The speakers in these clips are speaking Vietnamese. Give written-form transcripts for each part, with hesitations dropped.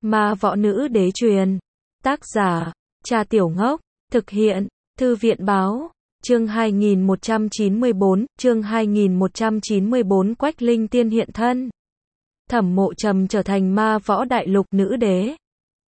Ma võ nữ đế truyền. Tác giả, Cha Tiểu Ngốc. Thực hiện, Thư viện Báo. Chương 2194, chương 2194 Quách Linh Tiên hiện thân. Thẩm Mộ Trầm trở thành ma võ đại lục nữ đế.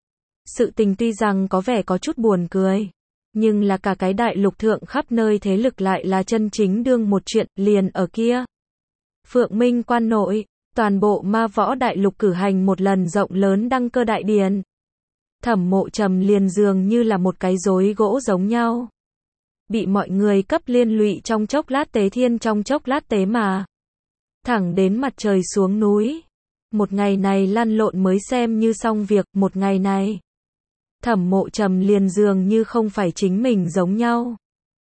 Sự tình tuy rằng có vẻ có chút buồn cười, nhưng là cả cái đại lục thượng khắp nơi thế lực lại là chân chính đương một chuyện, liền ở kia. Phượng Minh Quan nội, toàn bộ ma võ đại lục cử hành một lần rộng lớn đăng cơ đại điển. Thẩm Mộ Trầm liền dường như là một cái rối gỗ giống nhau. Bị mọi người cấp liên lụy trong chốc lát tế thiên trong chốc lát tế mà. Thẳng đến mặt trời xuống núi. Một ngày này lăn lộn mới xem như xong việc, một ngày này. Thẩm Mộ Trầm liền dường như không phải chính mình giống nhau.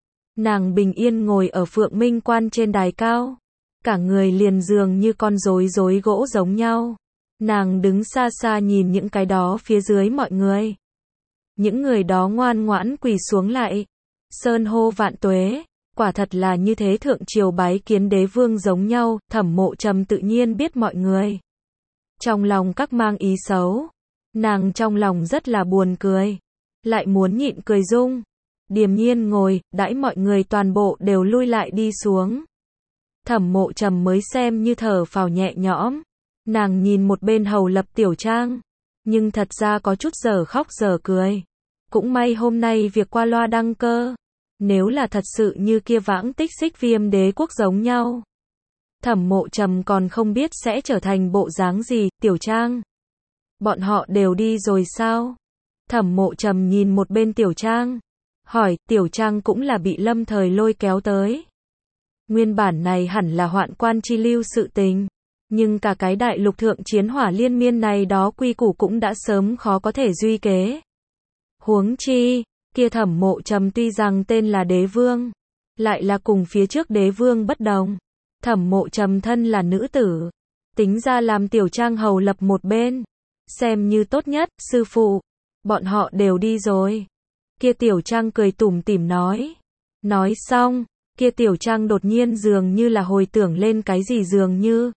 Nàng bình yên ngồi ở Phượng Minh Quan trên đài cao. Cả người liền dường như con rối gỗ giống nhau. Nàng đứng xa xa nhìn những cái đó phía dưới mọi người. Những người đó ngoan ngoãn quỳ xuống lại. Sơn hô vạn tuế, quả thật là như thế thượng triều bái kiến đế vương giống nhau, Thẩm Mộ Trầm tự nhiên biết mọi người. Trong lòng các mang ý xấu, nàng trong lòng rất là buồn cười, lại muốn nhịn cười dung, điềm nhiên ngồi, đãi mọi người toàn bộ đều lui lại đi xuống. Thẩm Mộ Trầm mới xem như thở phào nhẹ nhõm, nàng nhìn một bên hầu lập Tiểu Trang, nhưng thật ra có chút giờ khóc giờ cười. Cũng may hôm nay việc qua loa đăng cơ, nếu là thật sự như kia vãng tích Xích Viêm đế quốc giống nhau, Thẩm Mộ Trầm còn không biết sẽ trở thành bộ dáng gì. Tiểu Trang, bọn họ đều đi rồi sao? Thẩm Mộ Trầm nhìn một bên Tiểu Trang, hỏi. Tiểu Trang cũng là bị lâm thời lôi kéo tới. Nguyên bản này hẳn là hoạn quan chi lưu sự tình, nhưng cả cái đại lục thượng chiến hỏa liên miên này đó quy củ cũng đã sớm khó có thể duy kế. Huống chi, kia Thẩm Mộ Trầm tuy rằng tên là đế vương, lại là cùng phía trước đế vương bất đồng. Thẩm Mộ Trầm thân là nữ tử, tính ra làm Tiểu Trang hầu lập một bên, xem như tốt nhất. Sư phụ, bọn họ đều đi rồi. Kia Tiểu Trang cười tủm tỉm nói. Nói xong, kia Tiểu Trang đột nhiên dường như là hồi tưởng lên cái gì dường như.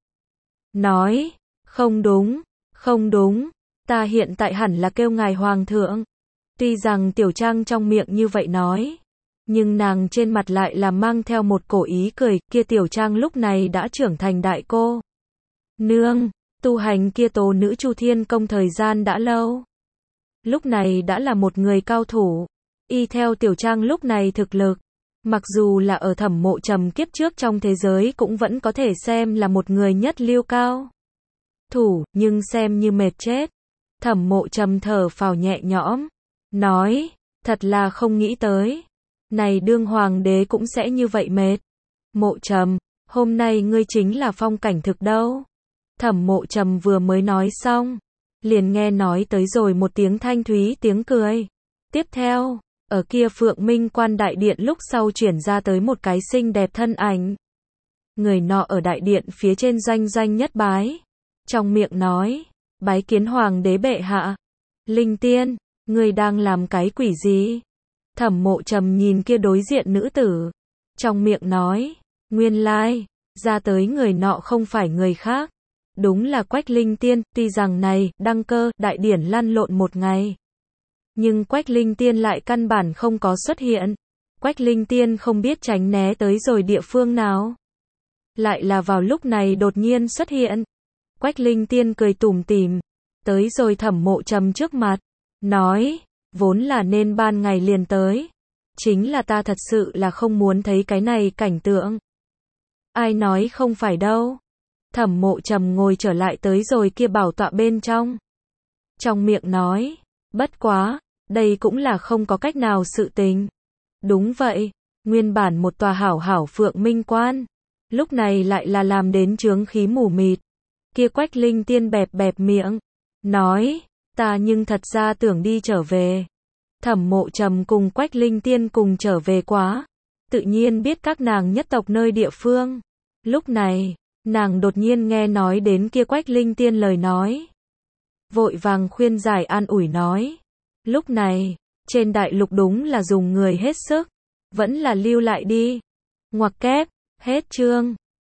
Nói, không đúng, không đúng, ta hiện tại hẳn là kêu ngài hoàng thượng. Tuy rằng Tiểu Trang trong miệng như vậy nói, nhưng nàng trên mặt lại là mang theo một cổ ý cười. Kia Tiểu Trang lúc này đã trưởng thành đại cô nương, tu hành kia tố nữ Chu Thiên Công thời gian đã lâu. Lúc này đã là một người cao thủ. Y theo Tiểu Trang lúc này thực lực, mặc dù là ở Thẩm Mộ Trầm kiếp trước trong thế giới cũng vẫn có thể xem là một người nhất lưu cao thủ, nhưng xem như mệt chết. Thẩm Mộ Trầm thở phào nhẹ nhõm, nói, thật là không nghĩ tới, này đương hoàng đế cũng sẽ như vậy mệt. Mộ Trầm, hôm nay ngươi chính là phong cảnh thực đâu. Thẩm Mộ Trầm vừa mới nói xong, liền nghe nói tới rồi một tiếng thanh thúy tiếng cười. Tiếp theo, ở kia Phượng Minh Quan đại điện lúc sau chuyển ra tới một cái xinh đẹp thân ảnh. Người nọ ở đại điện phía trên doanh nhất bái, trong miệng nói, bái kiến hoàng đế bệ hạ. Linh Tiên, ngươi đang làm cái quỷ gì? Thẩm Mộ Trầm nhìn kia đối diện nữ tử, trong miệng nói, nguyên lai, ra tới người nọ không phải người khác, đúng là Quách Linh Tiên. Tuy rằng này, đăng cơ, đại điển lăn lộn một ngày, nhưng Quách Linh Tiên lại căn bản không có xuất hiện. Quách Linh Tiên không biết tránh né tới rồi địa phương nào, lại là vào lúc này đột nhiên xuất hiện. Quách Linh Tiên cười tủm tỉm, tới rồi Thẩm Mộ Trầm trước mặt, nói, vốn là nên ban ngày liền tới, chính là ta thật sự là không muốn thấy cái này cảnh tượng. Ai nói không phải đâu. Thẩm Mộ Trầm ngồi trở lại tới rồi kia bảo tọa bên trong. Trong miệng nói, bất quá, đây cũng là không có cách nào sự tình. Đúng vậy, nguyên bản một tòa hảo Phượng Minh Quan, lúc này lại là làm đến chướng khí mù mịt. Kia Quách Linh Tiên bẹp miệng, nói, ta nhưng thật ra tưởng đi trở về. Thẩm Mộ Trầm cùng Quách Linh Tiên cùng trở về quá, tự nhiên biết các nàng nhất tộc nơi địa phương. Lúc này, nàng đột nhiên nghe nói đến kia Quách Linh Tiên lời nói, vội vàng khuyên giải an ủi nói, lúc này, trên đại lục đúng là dùng người hết sức, vẫn là lưu lại đi. Ngoặc kép, hết chương.